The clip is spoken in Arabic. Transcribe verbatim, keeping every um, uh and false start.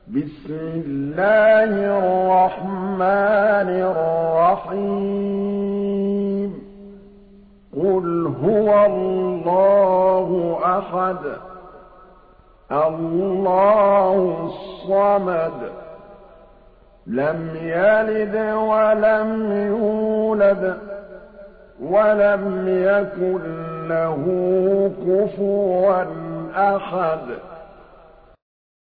بسم الله الرحمن الرحيم قل هو الله أحد الله الصمد لم يلد ولم يولد ولم يكن له كفوا أحد